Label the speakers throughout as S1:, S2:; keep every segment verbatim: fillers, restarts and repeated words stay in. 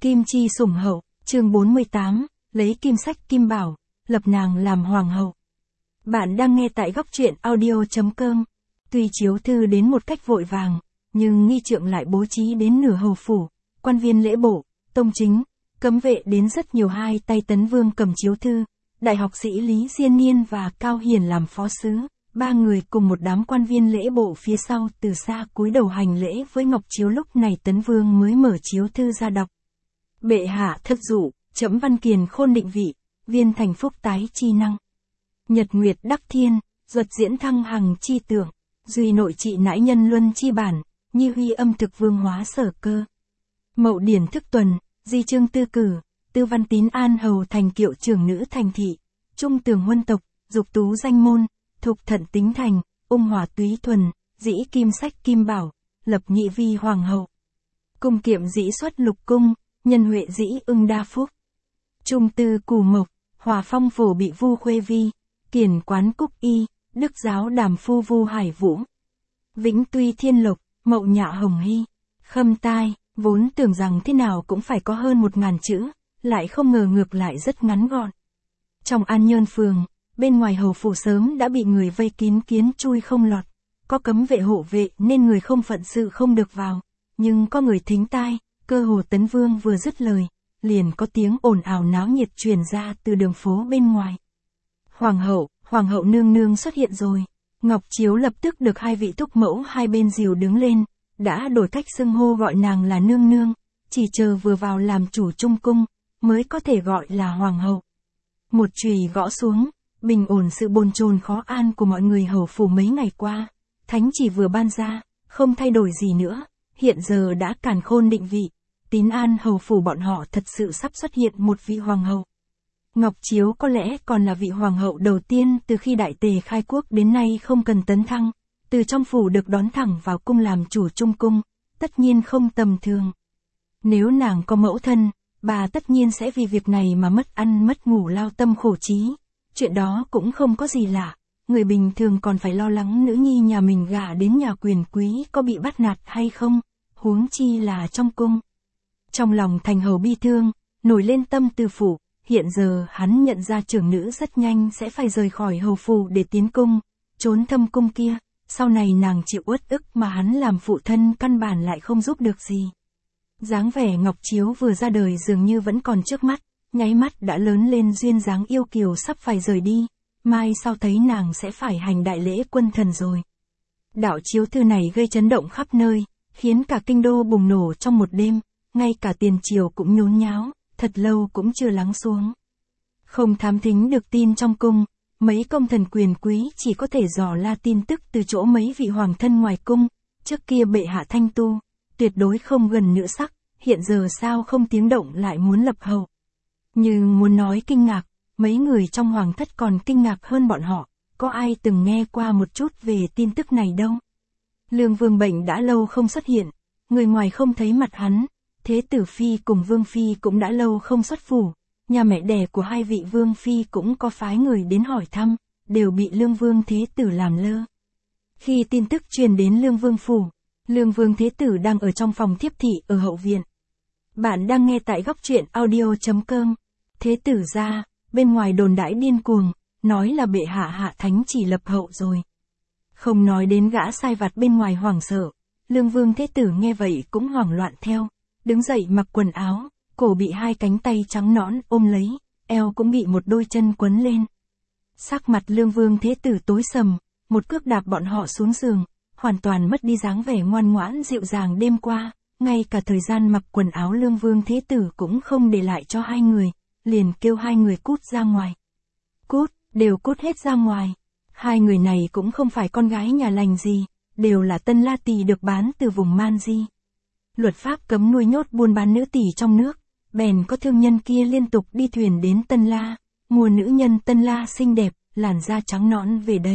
S1: Kim chi sủng hậu, chương bốn mươi tám, lấy kim sách kim bảo, lập nàng làm hoàng hậu. Bạn đang nghe tại góc truyện audio chấm com. Tuy chiếu thư đến một cách vội vàng, nhưng nghi trượng lại bố trí đến nửa hầu phủ, quan viên lễ bộ, tông chính, cấm vệ đến rất nhiều. Hai tay Tấn Vương cầm chiếu thư, đại học sĩ Lý Diên Niên và Cao Hiền làm phó sứ, ba người cùng một đám quan viên lễ bộ phía sau từ xa cúi đầu hành lễ với ngọc chiếu. Lúc này Tấn Vương mới mở chiếu thư ra đọc. Bệ hạ thất dụ, trẫm văn kiền khôn định vị, viên thành phúc tái chi năng. Nhật nguyệt đắc thiên, duật diễn thăng hằng chi tưởng, duy nội trị nãi nhân luân chi bản, nhi huy âm thực vương hóa sở cơ. Mậu điển thức tuần, di chương tư cử, tư văn tín an hầu thành kiệu trưởng nữ thành thị, trung tường huân tộc, dục tú danh môn, thục thận tính thành, ung hòa túy thuần, dĩ kim sách kim bảo, lập nhị vi hoàng hậu. Cung kiệm dĩ xuất lục cung, nhân huệ dĩ ưng đa phúc. Trung tư cù mộc, hòa phong phổ bị vu khuê vi, kiển quán cúc y, đức giáo đàm phu vu hải vũ. Vĩnh tuy thiên lộc, mậu nhạ hồng hy, khâm tai, vốn tưởng rằng thế nào cũng phải có hơn một ngàn chữ, lại không ngờ ngược lại rất ngắn gọn. Trong An Nhơn phường, bên ngoài hầu phủ sớm đã bị người vây kín kiến chui không lọt, có cấm vệ hộ vệ nên người không phận sự không được vào, nhưng có người thính tai, cơ hồ Tấn Vương vừa dứt lời, liền có tiếng ồn ào náo nhiệt truyền ra từ đường phố bên ngoài. Hoàng hậu, hoàng hậu nương nương xuất hiện rồi. Ngọc chiếu lập tức được hai vị thúc mẫu hai bên dìu đứng lên, đã đổi cách xưng hô gọi nàng là nương nương, chỉ chờ vừa vào làm chủ trung cung, mới có thể gọi là hoàng hậu. Một chùy gõ xuống, bình ổn sự bồn chồn khó an của mọi người hầu phủ mấy ngày qua. Thánh chỉ vừa ban ra, không thay đổi gì nữa, hiện giờ đã càn khôn định vị, tín an hầu phủ bọn họ thật sự sắp xuất hiện một vị hoàng hậu. Ngọc chiếu có lẽ còn là vị hoàng hậu đầu tiên từ khi đại tề khai quốc đến nay không cần tấn thăng, từ trong phủ được đón thẳng vào cung làm chủ trung cung, tất nhiên không tầm thường. Nếu nàng có mẫu thân, bà tất nhiên sẽ vì việc này mà mất ăn mất ngủ lao tâm khổ trí. Chuyện đó cũng không có gì lạ, người bình thường còn phải lo lắng nữ nhi nhà mình gả đến nhà quyền quý có bị bắt nạt hay không, huống chi là trong cung. Trong lòng thành hầu bi thương, nổi lên tâm tư phủ, hiện giờ hắn nhận ra trưởng nữ rất nhanh sẽ phải rời khỏi hầu phủ để tiến cung, trốn thâm cung kia, sau này nàng chịu uất ức mà hắn làm phụ thân căn bản lại không giúp được gì. Dáng vẻ Ngọc chiếu vừa ra đời dường như vẫn còn trước mắt, nháy mắt đã lớn lên duyên dáng yêu kiều sắp phải rời đi, mai sau thấy nàng sẽ phải hành đại lễ quân thần rồi. Đạo chiếu thư này gây chấn động khắp nơi, khiến cả kinh đô bùng nổ trong một đêm, ngay cả tiền triều cũng nhốn nháo, thật lâu cũng chưa lắng xuống. Không thám thính được tin trong cung, mấy công thần quyền quý chỉ có thể dò la tin tức từ chỗ mấy vị hoàng thân ngoài cung, trước kia bệ hạ thanh tu, tuyệt đối không gần nữ sắc, hiện giờ sao không tiếng động lại muốn lập hậu. Nhưng muốn nói kinh ngạc, mấy người trong hoàng thất còn kinh ngạc hơn bọn họ, có ai từng nghe qua một chút về tin tức này đâu. Lương Vương bệnh đã lâu không xuất hiện, người ngoài không thấy mặt hắn, Thế tử phi cùng Vương phi cũng đã lâu không xuất phủ, nhà mẹ đẻ của hai vị Vương phi cũng có phái người đến hỏi thăm, đều bị Lương Vương Thế tử làm lơ. Khi tin tức truyền đến Lương Vương phủ, Lương Vương Thế tử đang ở trong phòng thiếp thị ở hậu viện. Bạn đang nghe tại góc truyện audio chấm com. Thế tử ra, bên ngoài đồn đãi điên cuồng, nói là bệ hạ hạ thánh chỉ lập hậu rồi. Không nói đến gã sai vặt bên ngoài hoảng sợ, Lương Vương Thế tử nghe vậy cũng hoảng loạn theo, đứng dậy mặc quần áo, cổ bị hai cánh tay trắng nõn ôm lấy, eo cũng bị một đôi chân quấn lên. Sắc mặt Lương Vương Thế tử tối sầm, một cước đạp bọn họ xuống giường, hoàn toàn mất đi dáng vẻ ngoan ngoãn dịu dàng đêm qua, ngay cả thời gian mặc quần áo Lương Vương Thế tử cũng không để lại cho hai người, liền kêu hai người cút ra ngoài. Cút, đều cút hết ra ngoài. Hai người này cũng không phải con gái nhà lành gì, đều là tân la tỳ được bán từ vùng Man Di. Luật pháp cấm nuôi nhốt buôn bán nữ tỳ trong nước, bèn có thương nhân kia liên tục đi thuyền đến Tân La, mua nữ nhân Tân La xinh đẹp, làn da trắng nõn về đây.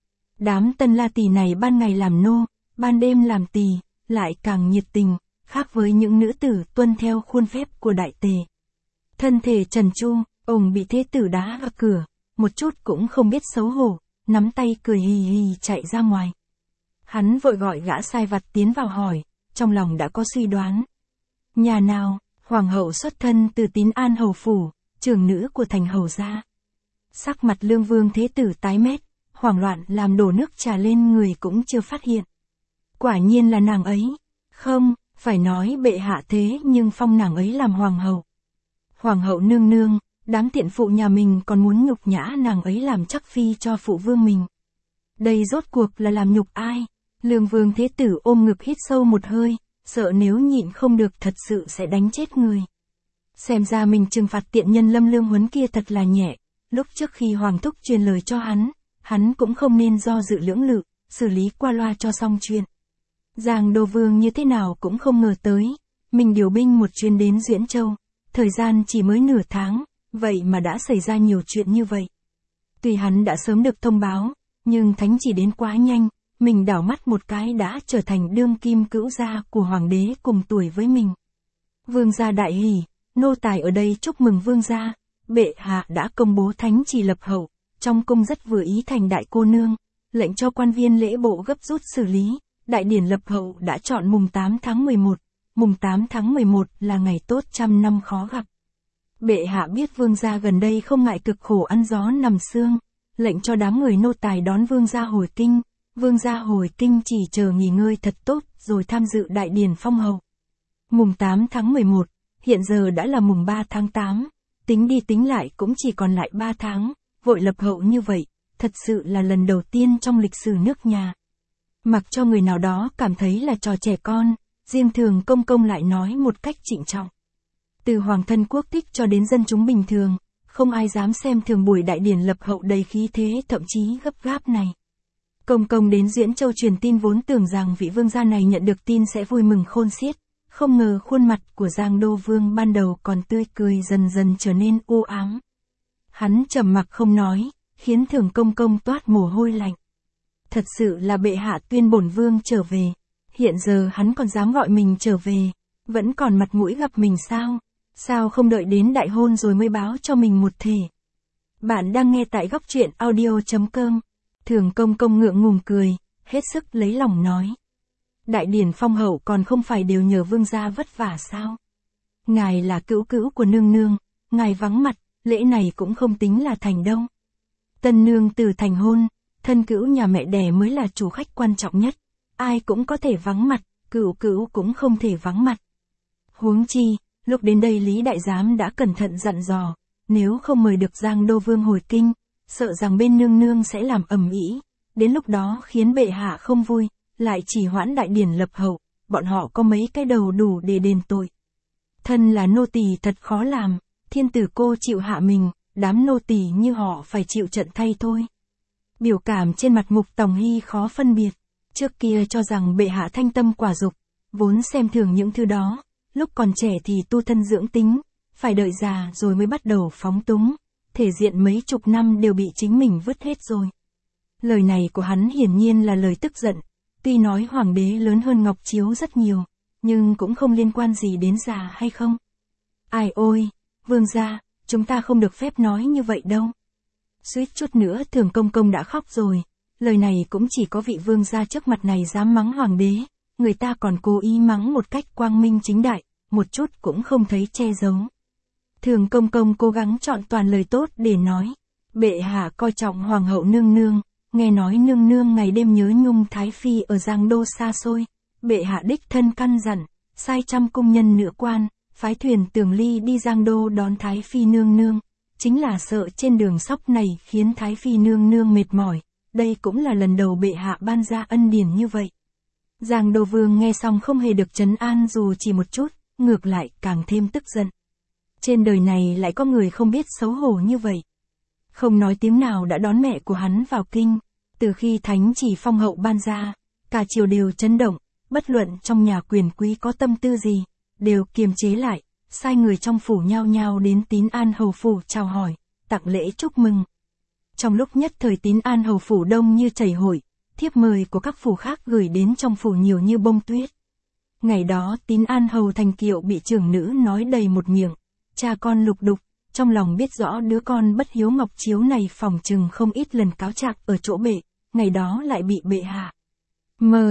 S1: Đám Tân La tỳ này ban ngày làm nô, ban đêm làm tỳ, lại càng nhiệt tình, khác với những nữ tử tuân theo khuôn phép của đại tề. Thân thể trần tru, ông bị thế tử đá vào cửa, một chút cũng không biết xấu hổ, nắm tay cười hì hì chạy ra ngoài. Hắn vội gọi gã sai vặt tiến vào hỏi, trong lòng đã có suy đoán. Nhà nào? Hoàng hậu xuất thân từ Tín An hầu phủ, trưởng nữ của thành hầu gia. Sắc mặt Lương Vương Thế Tử tái mét, hoảng loạn làm đổ nước trà lên người cũng chưa phát hiện. Quả nhiên là nàng ấy. Không, phải nói bệ hạ thế nhưng phong nàng ấy làm hoàng hậu. Hoàng hậu nương nương, đám tiện phụ nhà mình còn muốn nhục nhã nàng ấy làm chắc phi cho phụ vương mình. Đây rốt cuộc là làm nhục ai? Lương Vương Thế Tử ôm ngực hít sâu một hơi, sợ nếu nhịn không được thật sự sẽ đánh chết người. Xem ra mình trừng phạt tiện nhân Lâm Lương Huấn kia thật là nhẹ, lúc trước khi Hoàng thúc truyền lời cho hắn, hắn cũng không nên do dự lưỡng lự, xử lý qua loa cho xong chuyện. Giang Đô Vương như thế nào cũng không ngờ tới, mình điều binh một chuyến đến Diễn Châu, thời gian chỉ mới nửa tháng, vậy mà đã xảy ra nhiều chuyện như vậy. Tuy hắn đã sớm được thông báo, nhưng thánh chỉ đến quá nhanh, mình đảo mắt một cái đã trở thành đương kim cữu gia của hoàng đế cùng tuổi với mình. Vương gia đại hỉ, nô tài ở đây chúc mừng vương gia, bệ hạ đã công bố thánh chỉ lập hậu, trong cung rất vừa ý thành đại cô nương, lệnh cho quan viên lễ bộ gấp rút xử lý, đại điển lập hậu đã chọn mùng tám tháng mười một, mùng tám tháng mười một là ngày tốt trăm năm khó gặp. Bệ hạ biết vương gia gần đây không ngại cực khổ ăn gió nằm sương, lệnh cho đám người nô tài đón vương gia hồi kinh, vương gia hồi kinh chỉ chờ nghỉ ngơi thật tốt rồi tham dự đại điển phong hầu. Mùng tám tháng mười một, hiện giờ đã là mùng ba tháng tám, tính đi tính lại cũng chỉ còn lại ba tháng, vội lập hậu như vậy, thật sự là lần đầu tiên trong lịch sử nước nhà. Mặc cho người nào đó cảm thấy là trò trẻ con, riêng Thường Công Công lại nói một cách trịnh trọng. Từ hoàng thân quốc thích cho đến dân chúng bình thường, không ai dám xem thường buổi đại điển lập hậu đầy khí thế thậm chí gấp gáp này. Công công đến Diễn Châu truyền tin vốn tưởng rằng vị vương gia này nhận được tin sẽ vui mừng khôn xiết, không ngờ khuôn mặt của Giang Đô Vương ban đầu còn tươi cười dần dần trở nên u ám. Hắn trầm mặc không nói, khiến Thường Công Công toát mồ hôi lạnh. Thật sự là bệ hạ tuyên bổn vương trở về, hiện giờ hắn còn dám gọi mình trở về, vẫn còn mặt mũi gặp mình sao? Sao không đợi đến đại hôn rồi mới báo cho mình một thể? Bạn đang nghe tại góc truyện audio chấm com. Thường Công Công ngượng ngùng cười, hết sức lấy lòng nói. Đại điển phong hậu còn không phải đều nhờ vương gia vất vả sao? Ngài là cữu cữu của nương nương, ngài vắng mặt, lễ này cũng không tính là thành đâu. Tân nương từ thành hôn, thân cữu nhà mẹ đẻ mới là chủ khách quan trọng nhất, ai cũng có thể vắng mặt, cữu cữu cũng không thể vắng mặt. Huống chi, lúc đến đây Lý Đại Giám đã cẩn thận dặn dò, nếu không mời được Giang Đô Vương hồi kinh, sợ rằng bên nương nương sẽ làm ầm ĩ, đến lúc đó khiến bệ hạ không vui, lại chỉ hoãn đại điển lập hậu, bọn họ có mấy cái đầu đủ để đền tội. Thân là nô tỳ thật khó làm, thiên tử cô chịu hạ mình, đám nô tỳ như họ phải chịu trận thay thôi. Biểu cảm trên mặt Mục Tòng Hy khó phân biệt, trước kia cho rằng bệ hạ thanh tâm quả dục, vốn xem thường những thứ đó, lúc còn trẻ thì tu thân dưỡng tính, phải đợi già rồi mới bắt đầu phóng túng, thể diện mấy chục năm đều bị chính mình vứt hết rồi. Lời này của hắn hiển nhiên là lời tức giận, tuy nói hoàng đế lớn hơn Ngọc Chiếu rất nhiều, nhưng cũng không liên quan gì đến già hay không. Ai ôi, vương gia, chúng ta không được phép nói như vậy đâu. Suýt chút nữa Thường Công Công đã khóc rồi, lời này cũng chỉ có vị vương gia trước mặt này dám mắng hoàng đế, người ta còn cố ý mắng một cách quang minh chính đại, một chút cũng không thấy che giấu. Thường Công Công cố gắng chọn toàn lời tốt để nói, bệ hạ coi trọng hoàng hậu nương nương, nghe nói nương nương ngày đêm nhớ nhung Thái Phi ở Giang Đô xa xôi, bệ hạ đích thân căn dặn, sai trăm cung nhân nữ quan, phái thuyền Tường Ly đi Giang Đô đón Thái Phi nương nương, chính là sợ trên đường sóc này khiến Thái Phi nương nương mệt mỏi, đây cũng là lần đầu bệ hạ ban ra ân điển như vậy. Giang Đô Vương nghe xong không hề được trấn an dù chỉ một chút, ngược lại càng thêm tức giận. Trên đời này lại có người không biết xấu hổ như vậy. Không nói tiếng nào đã đón mẹ của hắn vào kinh, từ khi thánh chỉ phong hậu ban ra, cả triều đều chấn động, bất luận trong nhà quyền quý có tâm tư gì, đều kiềm chế lại, sai người trong phủ nhao nhao đến Tín An hầu phủ chào hỏi, tặng lễ chúc mừng. Trong lúc nhất thời Tín An hầu phủ đông như chảy hội, thiếp mời của các phủ khác gửi đến trong phủ nhiều như bông tuyết. Ngày đó Tín An hầu Thành Kiệu bị trưởng nữ nói đầy một miệng, cha con lục đục, trong lòng biết rõ đứa con bất hiếu Ngọc Chiếu này phòng trừng không ít lần cáo trạng ở chỗ bệ, ngày đó lại bị bệ hạ mời,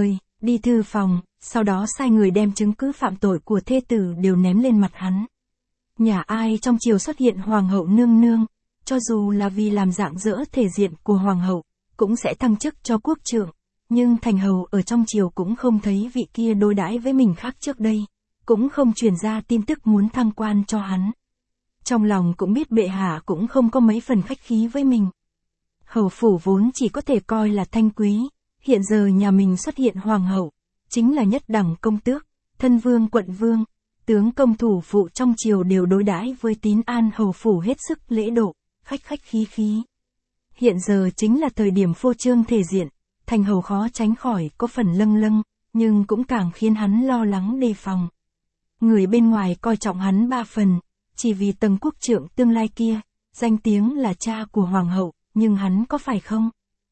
S1: đi thư phòng, sau đó sai người đem chứng cứ phạm tội của thê tử đều ném lên mặt hắn. Nhà ai trong triều xuất hiện hoàng hậu nương nương, cho dù là vì làm rạng rỡ thể diện của hoàng hậu, cũng sẽ thăng chức cho quốc trượng, nhưng thành hầu ở trong triều cũng không thấy vị kia đối đãi với mình khác trước đây, cũng không truyền ra tin tức muốn thăng quan cho hắn. Trong lòng cũng biết bệ hạ cũng không có mấy phần khách khí với mình. Hầu phủ vốn chỉ có thể coi là thanh quý, hiện giờ nhà mình xuất hiện hoàng hậu, chính là nhất đẳng công tước, thân vương quận vương, tướng công thủ phụ trong triều đều đối đãi với Tín An hầu phủ hết sức lễ độ, khách khách khí khí. Hiện giờ chính là thời điểm phô trương thể diện, thành hầu khó tránh khỏi có phần lâng lâng, nhưng cũng càng khiến hắn lo lắng đề phòng. Người bên ngoài coi trọng hắn ba phần, chỉ vì tầng quốc trượng tương lai kia, danh tiếng là cha của hoàng hậu, nhưng hắn có phải không?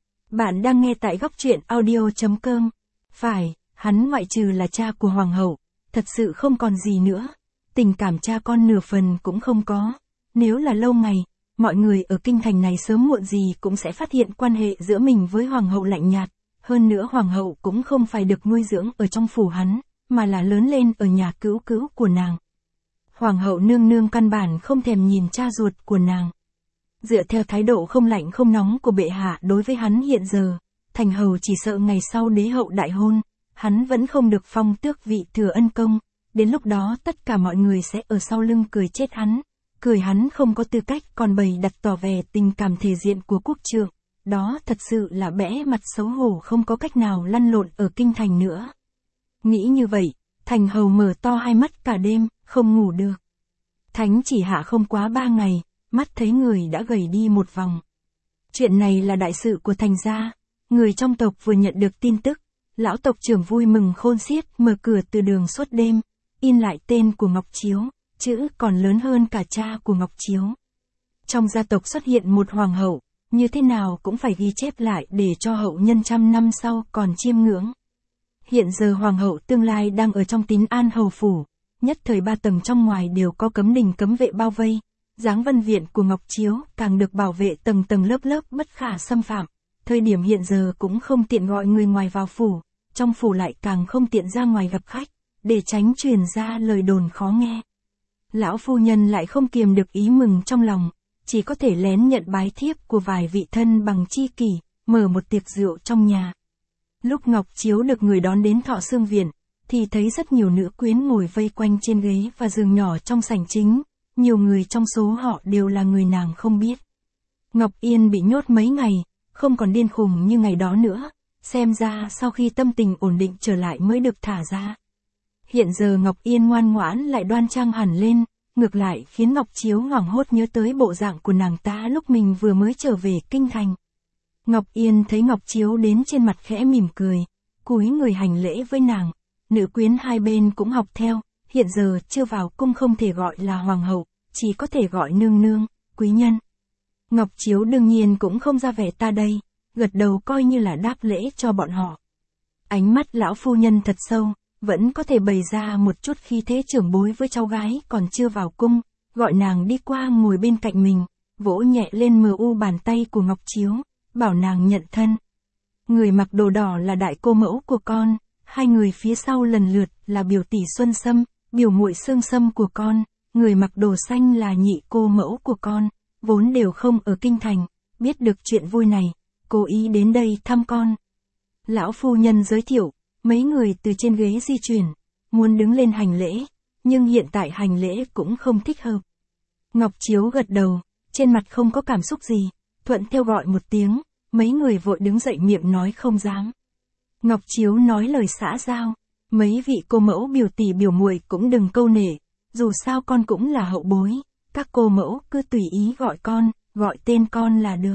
S1: Bạn đang nghe tại góc truyện audio chấm com. Phải, hắn ngoại trừ là cha của hoàng hậu, thật sự không còn gì nữa. Tình cảm cha con nửa phần cũng không có. Nếu là lâu ngày, mọi người ở kinh thành này sớm muộn gì cũng sẽ phát hiện quan hệ giữa mình với hoàng hậu lạnh nhạt. Hơn nữa hoàng hậu cũng không phải được nuôi dưỡng ở trong phủ hắn, mà là lớn lên ở nhà cữu cữu của nàng. Hoàng hậu nương nương căn bản không thèm nhìn cha ruột của nàng. Dựa theo thái độ không lạnh không nóng của bệ hạ đối với hắn hiện giờ, thành hầu chỉ sợ ngày sau đế hậu đại hôn, hắn vẫn không được phong tước vị thừa ân công, đến lúc đó tất cả mọi người sẽ ở sau lưng cười chết hắn, cười hắn không có tư cách còn bày đặt tỏ vẻ tình cảm thể diện của quốc trượng, đó thật sự là bẽ mặt xấu hổ không có cách nào lăn lộn ở kinh thành nữa. Nghĩ như vậy, thành hầu mở to hai mắt cả đêm, không ngủ được. Thánh chỉ hạ không quá ba ngày, mắt thấy người đã gầy đi một vòng. Chuyện này là đại sự của thành gia, người trong tộc vừa nhận được tin tức, lão tộc trưởng vui mừng khôn xiết mở cửa từ đường suốt đêm, in lại tên của Ngọc Chiếu, chữ còn lớn hơn cả cha của Ngọc Chiếu. Trong gia tộc xuất hiện một hoàng hậu, như thế nào cũng phải ghi chép lại để cho hậu nhân trăm năm sau còn chiêm ngưỡng. Hiện giờ hoàng hậu tương lai đang ở trong Tín An hầu phủ, nhất thời ba tầng trong ngoài đều có cấm đình cấm vệ bao vây. Giáng Vân Viện của Ngọc Chiếu càng được bảo vệ tầng tầng lớp lớp bất khả xâm phạm. Thời điểm hiện giờ cũng không tiện gọi người ngoài vào phủ, trong phủ lại càng không tiện ra ngoài gặp khách, để tránh truyền ra lời đồn khó nghe. Lão phu nhân lại không kiềm được ý mừng trong lòng, chỉ có thể lén nhận bái thiếp của vài vị thân bằng chi kỷ, mở một tiệc rượu trong nhà. Lúc Ngọc Chiếu được người đón đến Thọ Xương Viện, thì thấy rất nhiều nữ quyến ngồi vây quanh trên ghế và giường nhỏ trong sảnh chính. Nhiều người trong số họ đều là người nàng không biết. Ngọc Yên bị nhốt mấy ngày, không còn điên khùng như ngày đó nữa, xem ra sau khi tâm tình ổn định trở lại mới được thả ra. Hiện giờ Ngọc Yên ngoan ngoãn lại đoan trang hẳn lên, ngược lại khiến Ngọc Chiếu hoảng hốt nhớ tới bộ dạng của nàng ta lúc mình vừa mới trở về kinh thành. Ngọc Yên thấy Ngọc Chiếu đến trên mặt khẽ mỉm cười, cúi người hành lễ với nàng, nữ quyến hai bên cũng học theo. Hiện giờ chưa vào cung không thể gọi là hoàng hậu, chỉ có thể gọi nương nương, quý nhân. Ngọc Chiếu đương nhiên cũng không ra vẻ ta đây, gật đầu coi như là đáp lễ cho bọn họ. Ánh mắt lão phu nhân thật sâu, vẫn có thể bày ra một chút khí thế trưởng bối với cháu gái còn chưa vào cung, gọi nàng đi qua ngồi bên cạnh mình, vỗ nhẹ lên mờ u bàn tay của Ngọc Chiếu, bảo nàng nhận thân. Người mặc đồ đỏ là đại cô mẫu của con, hai người phía sau lần lượt là biểu tỷ Xuân Sâm, biểu muội Sương Sâm của con, người mặc đồ xanh là nhị cô mẫu của con, vốn đều không ở kinh thành, biết được chuyện vui này, cố ý đến đây thăm con. Lão phu nhân giới thiệu, mấy người từ trên ghế di chuyển, muốn đứng lên hành lễ, nhưng hiện tại hành lễ cũng không thích hợp. Ngọc Chiếu gật đầu, trên mặt không có cảm xúc gì, thuận theo gọi một tiếng, mấy người vội đứng dậy miệng nói không dám. Ngọc Chiếu nói lời xã giao, mấy vị cô mẫu biểu tỷ biểu muội cũng đừng câu nể, dù sao con cũng là hậu bối, các cô mẫu cứ tùy ý gọi con, gọi tên con là được.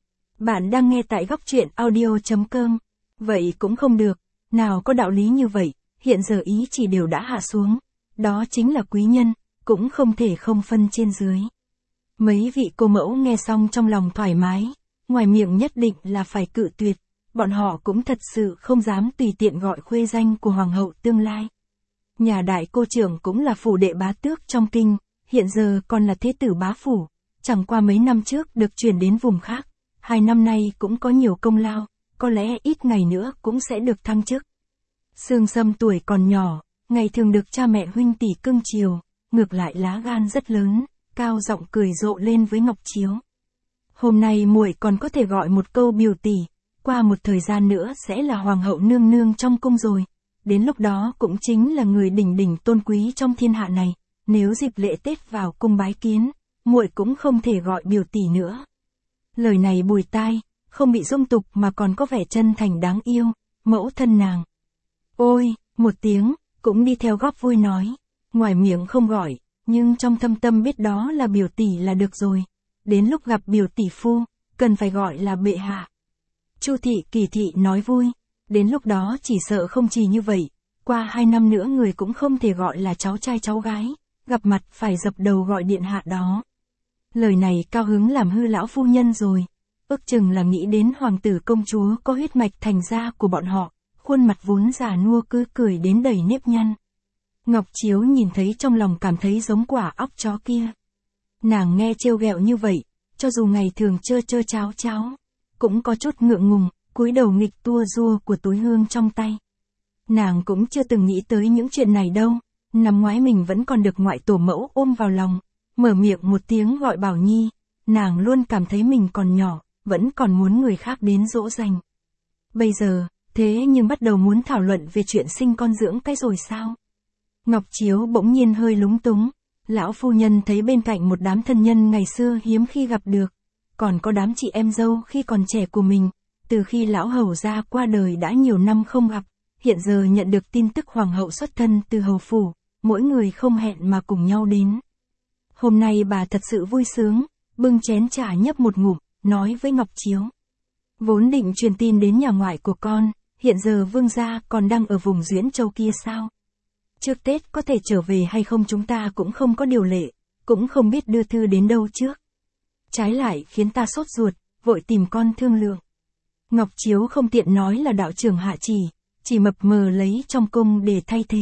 S1: Bạn đang nghe tại góc truyện audio chấm com. Vậy cũng không được, nào có đạo lý như vậy, hiện giờ ý chỉ đều đã hạ xuống, đó chính là quý nhân, cũng không thể không phân trên dưới. Mấy vị cô mẫu nghe xong trong lòng thoải mái, ngoài miệng nhất định là phải cự tuyệt, bọn họ cũng thật sự không dám tùy tiện gọi khuê danh của hoàng hậu tương lai. Nhà đại cô trưởng cũng là phủ đệ bá tước trong kinh, hiện giờ còn là thế tử bá phủ, chẳng qua mấy năm trước được chuyển đến vùng khác, hai năm nay cũng có nhiều công lao, có lẽ ít ngày nữa cũng sẽ được thăng chức. Sương Sâm tuổi còn nhỏ, ngày thường được cha mẹ huynh tỷ cưng chiều, ngược lại lá gan rất lớn, cao giọng cười rộ lên với Ngọc Chiếu. Hôm nay muội còn có thể gọi một câu biểu tỷ, qua một thời gian nữa sẽ là hoàng hậu nương nương trong cung rồi, đến lúc đó cũng chính là người đỉnh đỉnh tôn quý trong thiên hạ này, nếu dịp lễ Tết vào cung bái kiến, muội cũng không thể gọi biểu tỷ nữa. Lời này bùi tai, không bị dung tục mà còn có vẻ chân thành đáng yêu, mẫu thân nàng. Ôi, một tiếng, cũng đi theo góp vui nói, ngoài miệng không gọi, nhưng trong thâm tâm biết đó là biểu tỷ là được rồi, đến lúc gặp biểu tỷ phu, cần phải gọi là bệ hạ. Chu thị Kỳ thị nói vui, đến lúc đó chỉ sợ không chỉ như vậy, qua hai năm nữa người cũng không thể gọi là cháu trai cháu gái, gặp mặt phải dập đầu gọi điện hạ đó. Lời này cao hứng làm hư lão phu nhân rồi, ước chừng là nghĩ đến hoàng tử công chúa có huyết mạch thành gia của bọn họ, khuôn mặt vốn già nua cứ cười đến đầy nếp nhăn. Ngọc Chiếu nhìn thấy trong lòng cảm thấy giống quả óc chó kia. Nàng nghe trêu ghẹo như vậy, cho dù ngày thường chơ chơ cháo cháo, cũng có chút ngượng ngùng, cúi đầu nghịch tua rua của túi hương trong tay. Nàng cũng chưa từng nghĩ tới những chuyện này đâu, năm ngoái mình vẫn còn được ngoại tổ mẫu ôm vào lòng, mở miệng một tiếng gọi Bảo Nhi, nàng luôn cảm thấy mình còn nhỏ, vẫn còn muốn người khác đến dỗ dành. Bây giờ, thế nhưng bắt đầu muốn thảo luận về chuyện sinh con dưỡng cái rồi sao? Ngọc Chiếu bỗng nhiên hơi lúng túng, lão phu nhân thấy bên cạnh một đám thân nhân ngày xưa hiếm khi gặp được, còn có đám chị em dâu khi còn trẻ của mình, từ khi lão hầu gia qua đời đã nhiều năm không gặp, hiện giờ nhận được tin tức hoàng hậu xuất thân từ hầu phủ, mỗi người không hẹn mà cùng nhau đến. Hôm nay bà thật sự vui sướng, bưng chén trà nhấp một ngụm, nói với Ngọc Chiếu. Vốn định truyền tin đến nhà ngoại của con, hiện giờ vương gia còn đang ở vùng Duyễn Châu kia sao? Trước Tết có thể trở về hay không chúng ta cũng không có điều lệ, cũng không biết đưa thư đến đâu trước. Trái lại khiến ta sốt ruột, vội tìm con thương lượng. Ngọc Chiếu không tiện nói là đạo trưởng hạ chỉ, chỉ mập mờ lấy trong cung để thay thế.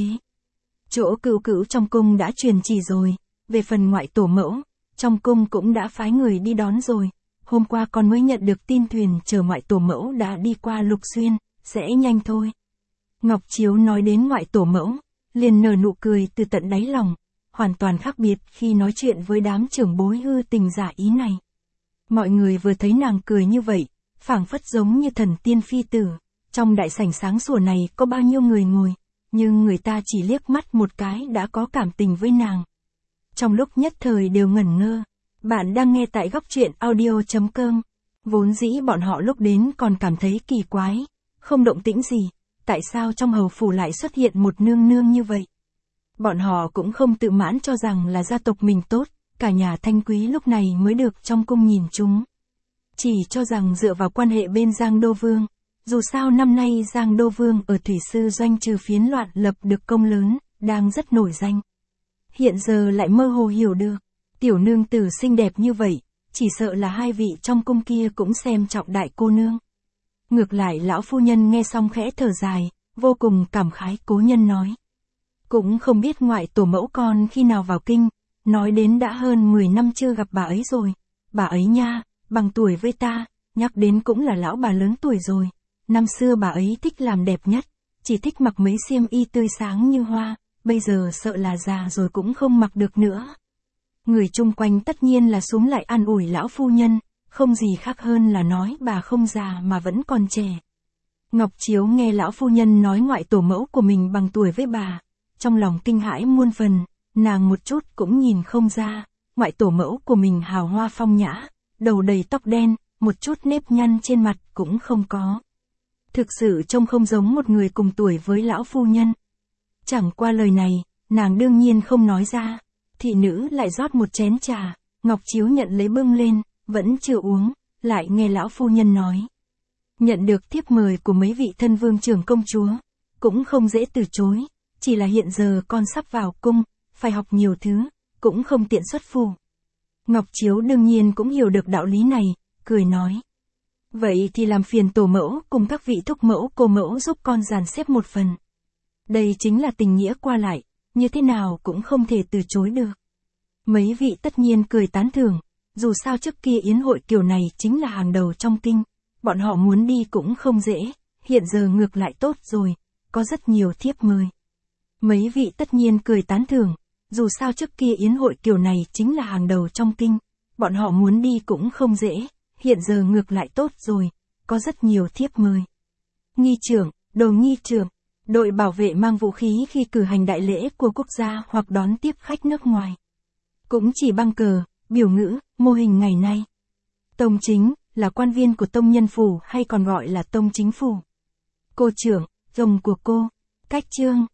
S1: Chỗ cữu cữu trong cung đã truyền chỉ rồi, về phần ngoại tổ mẫu, trong cung cũng đã phái người đi đón rồi. Hôm qua con mới nhận được tin thuyền chở ngoại tổ mẫu đã đi qua Lục Xuyên, sẽ nhanh thôi. Ngọc Chiếu nói đến ngoại tổ mẫu, liền nở nụ cười từ tận đáy lòng, hoàn toàn khác biệt khi nói chuyện với đám trưởng bối hư tình giả ý này. Mọi người vừa thấy nàng cười như vậy, phảng phất giống như thần tiên phi tử, trong đại sảnh sáng sủa này có bao nhiêu người ngồi, nhưng người ta chỉ liếc mắt một cái đã có cảm tình với nàng. Trong lúc nhất thời đều ngẩn ngơ. Bạn đang nghe tại góc truyện audio chấm com. Vốn dĩ bọn họ lúc đến còn cảm thấy kỳ quái, không động tĩnh gì, tại sao trong hầu phủ lại xuất hiện một nương nương như vậy? Bọn họ cũng không tự mãn cho rằng là gia tộc mình tốt, cả nhà Thanh Quý lúc này mới được trong cung nhìn chúng. Chỉ cho rằng dựa vào quan hệ bên Giang Đô Vương, dù sao năm nay Giang Đô Vương ở Thủy Sư Doanh trừ phiến loạn lập được công lớn, đang rất nổi danh. Hiện giờ lại mơ hồ hiểu được, tiểu nương tử xinh đẹp như vậy, chỉ sợ là hai vị trong cung kia cũng xem trọng đại cô nương. Ngược lại lão phu nhân nghe xong khẽ thở dài, vô cùng cảm khái cố nhân nói. Cũng không biết ngoại tổ mẫu con khi nào vào kinh, nói đến đã hơn mười năm chưa gặp bà ấy rồi. Bà ấy nha, bằng tuổi với ta, nhắc đến cũng là lão bà lớn tuổi rồi. Năm xưa bà ấy thích làm đẹp nhất, chỉ thích mặc mấy xiêm y tươi sáng như hoa, bây giờ sợ là già rồi cũng không mặc được nữa. Người chung quanh tất nhiên là xuống lại an ủi lão phu nhân, không gì khác hơn là nói bà không già mà vẫn còn trẻ. Ngọc Chiếu nghe lão phu nhân nói ngoại tổ mẫu của mình bằng tuổi với bà, trong lòng kinh hãi muôn phần, nàng một chút cũng nhìn không ra, ngoại tổ mẫu của mình hào hoa phong nhã, đầu đầy tóc đen, một chút nếp nhăn trên mặt cũng không có. Thực sự trông không giống một người cùng tuổi với lão phu nhân. Chẳng qua lời này, nàng đương nhiên không nói ra. Thị nữ lại rót một chén trà, Ngọc Chiếu nhận lấy bưng lên, vẫn chưa uống, lại nghe lão phu nhân nói. Nhận được thiếp mời của mấy vị thân vương trưởng công chúa, cũng không dễ từ chối, chỉ là hiện giờ con sắp vào cung, phải học nhiều thứ, cũng không tiện xuất phủ. Ngọc Chiếu đương nhiên cũng hiểu được đạo lý này, cười nói. Vậy thì làm phiền tổ mẫu cùng các vị thúc mẫu cô mẫu giúp con dàn xếp một phần. Đây chính là tình nghĩa qua lại, như thế nào cũng không thể từ chối được. Mấy vị tất nhiên cười tán thưởng, dù sao trước kia yến hội kiểu này chính là hàng đầu trong kinh, bọn họ muốn đi cũng không dễ, hiện giờ ngược lại tốt rồi, có rất nhiều thiếp mời. Mấy vị tất nhiên cười tán thưởng, dù sao trước kia yến hội kiểu này chính là hàng đầu trong kinh, bọn họ muốn đi cũng không dễ, hiện giờ ngược lại tốt rồi, có rất nhiều thiếp mời. Nghi trưởng, đồ nghi trưởng, đội bảo vệ mang vũ khí khi cử hành đại lễ của quốc gia hoặc đón tiếp khách nước ngoài. Cũng chỉ băng cờ, biểu ngữ, mô hình ngày nay. Tông chính, là quan viên của tông nhân phủ hay còn gọi là tông chính phủ. Cô trưởng, rồng của cô. Cách chương,